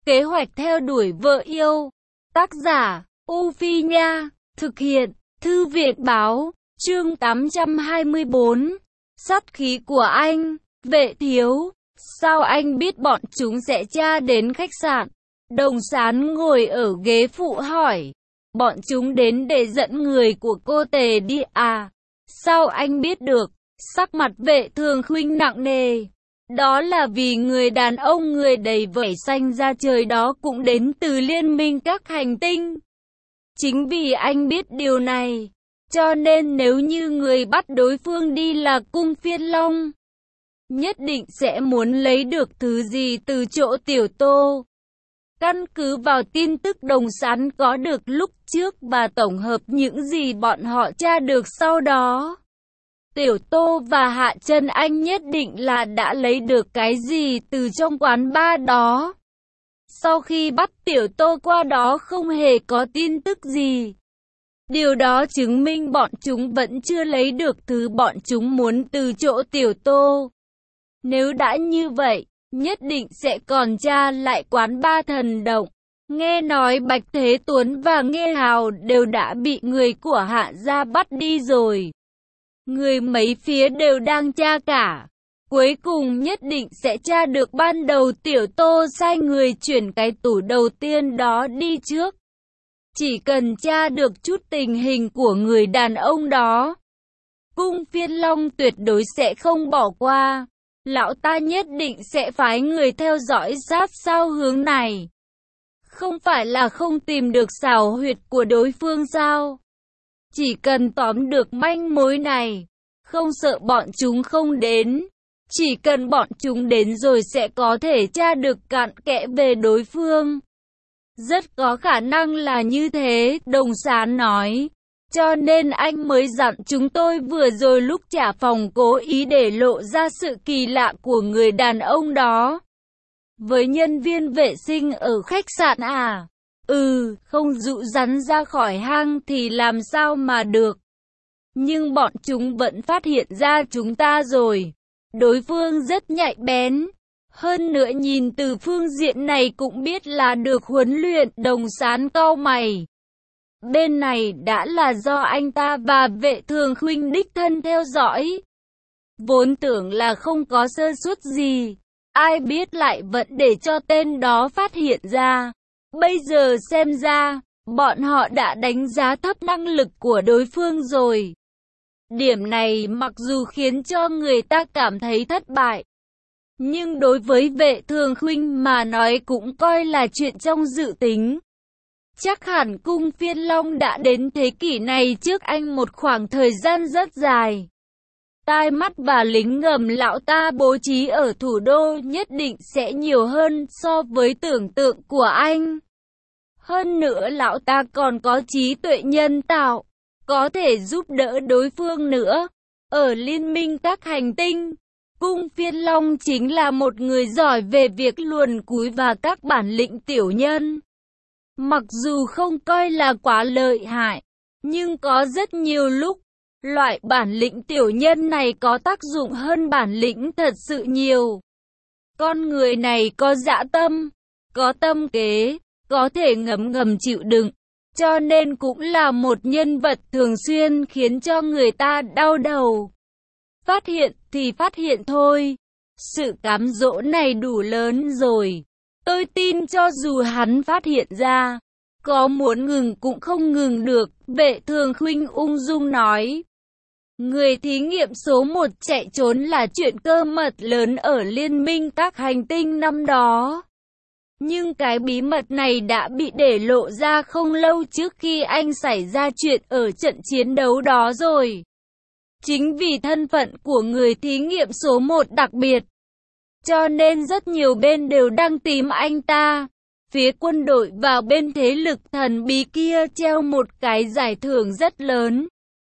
Kế hoạch theo đuổi vợ yêu. Tác giả, U Phi Nha. Thực hiện, Thư viện Báo. Chương 824. Sát khí của anh. Vệ Thiếu. Sao anh biết bọn chúng sẽ tra đến khách sạn? Đồng Sán ngồi ở ghế phụ hỏi. Bọn chúng đến để dẫn người của cô Tề đi à? Sao anh biết được? Sắc mặt Vệ Thường Khuynh nặng nề. Đó là vì người đàn ông người đầy vảy xanh da trời đó cũng đến từ liên minh các hành tinh. Chính vì anh biết điều này, cho nên nếu như người bắt đối phương đi là Cung Phiên Long, nhất định sẽ muốn lấy được thứ gì từ chỗ Tiểu Tô. Căn cứ vào tin tức Đồng Sán có được lúc trước và tổng hợp những gì bọn họ tra được sau đó, Tiểu Tô và Hạ Trân Anh nhất định là đã lấy được cái gì từ trong quán bar đó. Sau khi bắt Tiểu Tô qua đó không hề có tin tức gì. Điều đó chứng minh bọn chúng vẫn chưa lấy được thứ bọn chúng muốn từ chỗ Tiểu Tô. Nếu đã như vậy, nhất định sẽ còn tra lại quán bar Thần Động. Nghe nói Bạch Thế Tuấn và Nghê Hào đều đã bị người của Hạ gia bắt đi rồi. Người mấy phía đều đang tra cả. Cuối cùng nhất định sẽ tra được ban đầu Tiểu Tô sai người chuyển cái tủ đầu tiên đó đi trước. Chỉ cần tra được chút tình hình của người đàn ông đó, Cung Phiên Long tuyệt đối sẽ không bỏ qua. Lão ta nhất định sẽ phái người theo dõi sát sao hướng này. Không phải là không tìm được xào huyệt của đối phương sao? Chỉ cần tóm được manh mối này, không sợ bọn chúng không đến. Chỉ cần bọn chúng đến rồi sẽ có thể tra được cặn kẽ về đối phương. Rất có khả năng là như thế, Đồng Sán nói. Cho nên anh mới dặn chúng tôi vừa rồi lúc trả phòng cố ý để lộ ra sự kỳ lạ của người đàn ông đó. Với nhân viên vệ sinh ở khách sạn à? Không dụ rắn ra khỏi hang thì làm sao mà được. Nhưng bọn chúng vẫn phát hiện ra chúng ta rồi. Đối phương rất nhạy bén. Hơn nữa nhìn từ phương diện này cũng biết là được huấn luyện. Đồng Sán cau mày. Bên này đã là do anh ta và Vệ Thường Khuynh đích thân theo dõi. Vốn tưởng là không có sơ suất gì. Ai biết lại vẫn để cho tên đó phát hiện ra. Bây giờ xem ra, bọn họ đã đánh giá thấp năng lực của đối phương rồi. Điểm này mặc dù khiến cho người ta cảm thấy thất bại, nhưng đối với Vệ Thường Khuynh mà nói cũng coi là chuyện trong dự tính. Chắc hẳn Cung Phiên Long đã đến thế kỷ này trước anh một khoảng thời gian rất dài. Tai mắt và lính ngầm lão ta bố trí ở thủ đô nhất định sẽ nhiều hơn so với tưởng tượng của anh. Hơn nữa lão ta còn có trí tuệ nhân tạo, có thể giúp đỡ đối phương nữa. Ở liên minh các hành tinh, Cung Phiên Long chính là một người giỏi về việc luồn cúi và các bản lĩnh tiểu nhân. Mặc dù không coi là quá lợi hại, nhưng có rất nhiều lúc, loại bản lĩnh tiểu nhân này có tác dụng hơn bản lĩnh thật sự nhiều. Con người này có dã tâm, có tâm kế, có thể ngấm ngầm chịu đựng, cho nên cũng là một nhân vật thường xuyên khiến cho người ta đau đầu. Phát hiện thì phát hiện thôi, sự cám dỗ này đủ lớn rồi. Tôi tin cho dù hắn phát hiện ra, có muốn ngừng cũng không ngừng được, Vệ Thường Khuynh ung dung nói. Người thí nghiệm số 1 chạy trốn là chuyện cơ mật lớn ở liên minh các hành tinh năm đó. Nhưng cái bí mật này đã bị để lộ ra không lâu trước khi anh xảy ra chuyện ở trận chiến đấu đó rồi. Chính vì thân phận của người thí nghiệm số 1 đặc biệt, cho nên rất nhiều bên đều đang tìm anh ta. Phía quân đội và bên thế lực thần bí kia treo một cái giải thưởng rất lớn.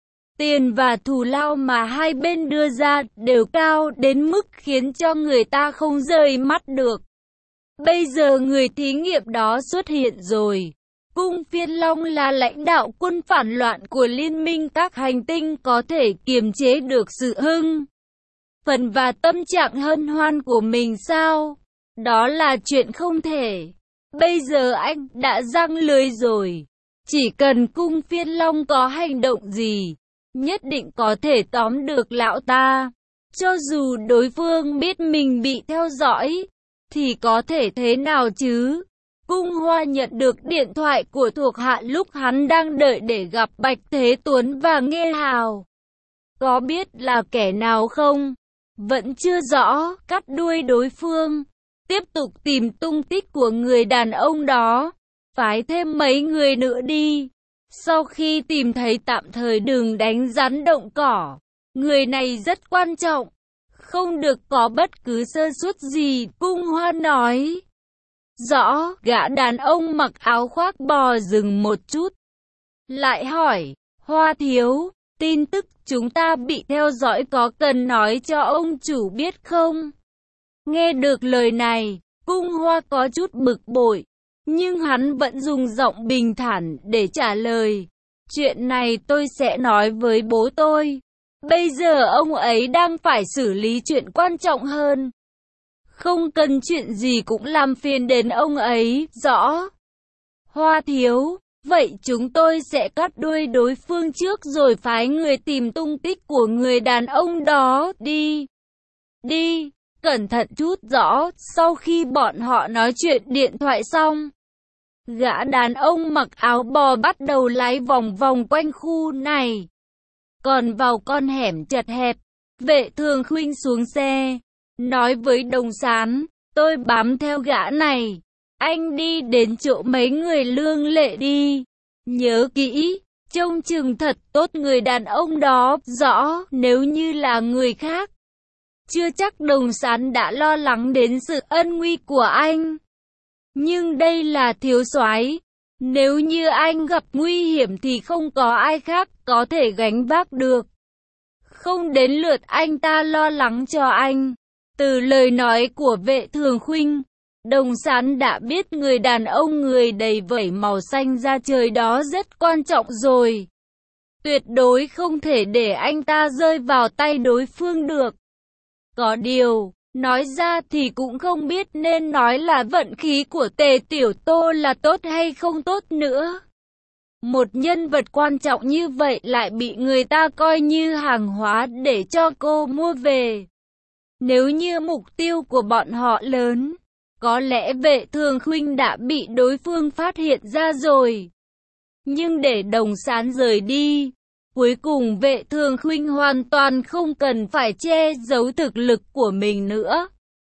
Tiền và thù lao mà hai bên đưa ra đều cao đến mức khiến cho người ta không rời mắt được. Bây giờ người thí nghiệm đó xuất hiện rồi. Cung Phiên Long là lãnh đạo quân phản loạn của liên minh các hành tinh có thể kiềm chế được sự hưng phấn và tâm trạng hân hoan của mình sao? Đó là chuyện không thể. Bây giờ anh đã giăng lưới rồi. Chỉ cần cung Phiên Long có hành động gì, nhất định có thể tóm được lão ta. Cho dù đối phương biết mình bị theo dõi, thì có thể thế nào chứ? Cung Hoa nhận được điện thoại của thuộc hạ lúc hắn đang đợi để gặp Bạch Thế Tuấn và Nghê Hào. Có biết là kẻ nào không? Vẫn chưa rõ, cắt đuôi đối phương. Tiếp tục tìm tung tích của người đàn ông đó. Phái thêm mấy người nữa đi. Sau khi tìm thấy tạm thời đừng đánh rắn động cỏ. Người này rất quan trọng. Không được có bất cứ sơ suất gì, Cung Hoa nói. Rõ, gã đàn ông mặc áo khoác bò dừng một chút. Lại hỏi, Hoa thiếu, tin tức chúng ta bị theo dõi có cần nói cho ông chủ biết không? Nghe được lời này, Cung Hoa có chút bực bội, nhưng hắn vẫn dùng giọng bình thản để trả lời. Chuyện này tôi sẽ nói với bố tôi. Bây giờ ông ấy đang phải xử lý chuyện quan trọng hơn. Không cần chuyện gì cũng làm phiền đến ông ấy, rõ. Hoa thiếu, vậy chúng tôi sẽ cắt đuôi đối phương trước rồi phái người tìm tung tích của người đàn ông đó, đi. Đi, cẩn thận chút rõ, sau khi bọn họ nói chuyện điện thoại xong. Gã đàn ông mặc áo bò bắt đầu lái vòng vòng quanh khu này. Còn vào con hẻm chật hẹp, Vệ Thường Khuynh xuống xe, nói với Đồng Sán, tôi bám theo gã này. Anh đi đến chỗ mấy người lương lệ đi. Nhớ kỹ, trông chừng thật tốt người đàn ông đó, rõ, nếu như là người khác. Chưa chắc Đồng Sán đã lo lắng đến sự ân nguy của anh. Nhưng đây là thiếu soái, nếu như anh gặp nguy hiểm thì không có ai khác có thể gánh vác được. Không đến lượt anh ta lo lắng cho anh. Từ lời nói của Vệ Thường Khuynh, Đồng Sán đã biết người đàn ông người đầy vẩy màu xanh da trời đó rất quan trọng rồi. Tuyệt đối không thể để anh ta rơi vào tay đối phương được. Có điều, nói ra thì cũng không biết nên nói là vận khí của Tề Tiểu Tô là tốt hay không tốt nữa. Một nhân vật quan trọng như vậy lại bị người ta coi như hàng hóa để cho cô mua về. Nếu như mục tiêu của bọn họ lớn, có lẽ Vệ Thường Khuynh đã bị đối phương phát hiện ra rồi. Nhưng để Đồng Sán rời đi, cuối cùng Vệ Thường Khuynh hoàn toàn không cần phải che giấu thực lực của mình nữa.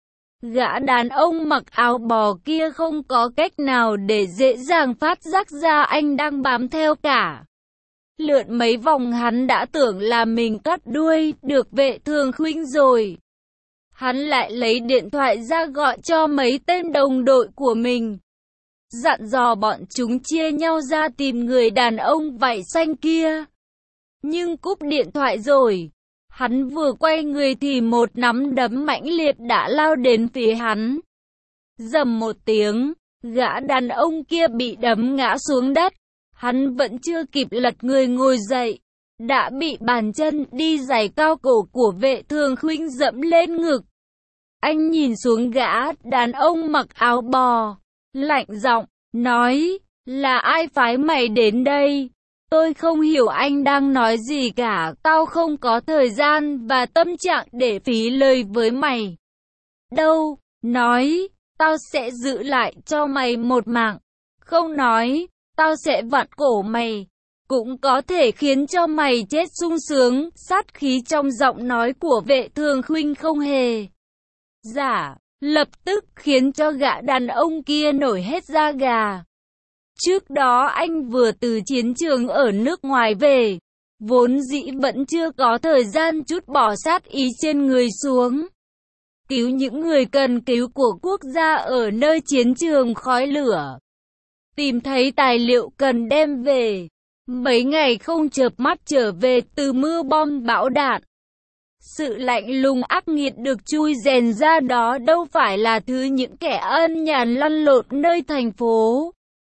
Gã đàn ông mặc áo bò kia không có cách nào để dễ dàng phát giác ra anh đang bám theo cả. Lượn mấy vòng hắn đã tưởng là mình cắt đuôi được Vệ Thường Khuynh rồi. Hắn lại lấy điện thoại ra gọi cho mấy tên đồng đội của mình. Dặn dò bọn chúng chia nhau ra tìm người đàn ông vảy xanh kia. Nhưng cúp điện thoại rồi, hắn vừa quay người thì một nắm đấm mãnh liệt đã lao đến phía hắn. Rầm một tiếng, gã đàn ông kia bị đấm ngã xuống đất. Hắn vẫn chưa kịp lật người ngồi dậy, đã bị bàn chân đi giày cao cổ của Vệ Thường Khuynh dẫm lên ngực. Anh nhìn xuống gã đàn ông mặc áo bò, lạnh giọng, nói, là ai phái mày đến đây? Tôi không hiểu anh đang nói gì cả, tao không có thời gian và tâm trạng để phí lời với mày. Đâu, nói, tao sẽ giữ lại cho mày một mạng. Không nói, tao sẽ vặn cổ mày. Cũng có thể khiến cho mày chết sung sướng. Sát khí trong giọng nói của Vệ Thường Khuynh không hề giả, lập tức khiến cho gã đàn ông kia nổi hết da gà. Trước đó anh vừa từ chiến trường ở nước ngoài về, vốn dĩ vẫn chưa có thời gian trút bỏ sát ý trên người xuống. Cứu những người cần cứu của quốc gia ở nơi chiến trường khói lửa. Tìm thấy tài liệu cần đem về. Mấy ngày không chợp mắt trở về từ mưa bom bão đạn. Sự lạnh lùng ác nghiệt được chui rèn ra đó đâu phải là thứ những kẻ ân nhàn lăn lộn nơi thành phố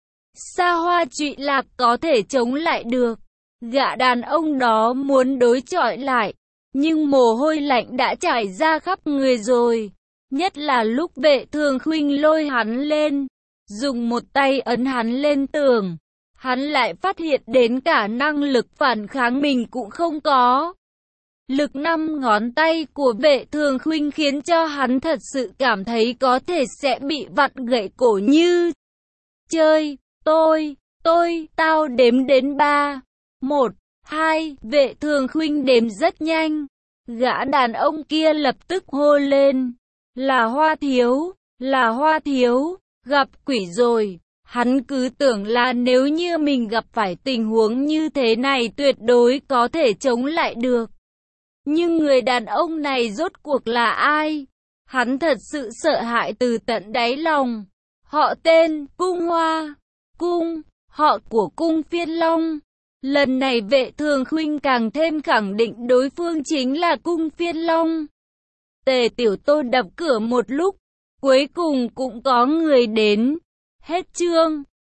xa hoa trụy lạc có thể chống lại được. Gã đàn ông đó muốn đối chọi lại, nhưng mồ hôi lạnh đã chảy ra khắp người rồi. Nhất là lúc Vệ Thường Khuynh lôi hắn lên, dùng một tay ấn hắn lên tường. Hắn lại phát hiện đến cả năng lực phản kháng mình cũng không có. Lực 5 ngón tay của Vệ Thường Khuynh khiến cho hắn thật sự cảm thấy có thể sẽ bị vặn gãy cổ như chơi. Tao đếm đến 3. 1, 2, Vệ Thường Khuynh đếm rất nhanh. Gã đàn ông kia lập tức hô lên. Là Hoa Thiếu, gặp quỷ rồi. Hắn cứ tưởng là nếu như mình gặp phải tình huống như thế này tuyệt đối có thể chống lại được. Nhưng người đàn ông này rốt cuộc là ai? Hắn thật sự sợ hãi từ tận đáy lòng. Họ tên, Cung Hoa, họ của Cung Phiên Long. Lần này Vệ Thường Khuynh càng thêm khẳng định đối phương chính là Cung Phiên Long. Tề Tiểu Tô đập cửa một lúc, cuối cùng cũng có người đến. Hết chương.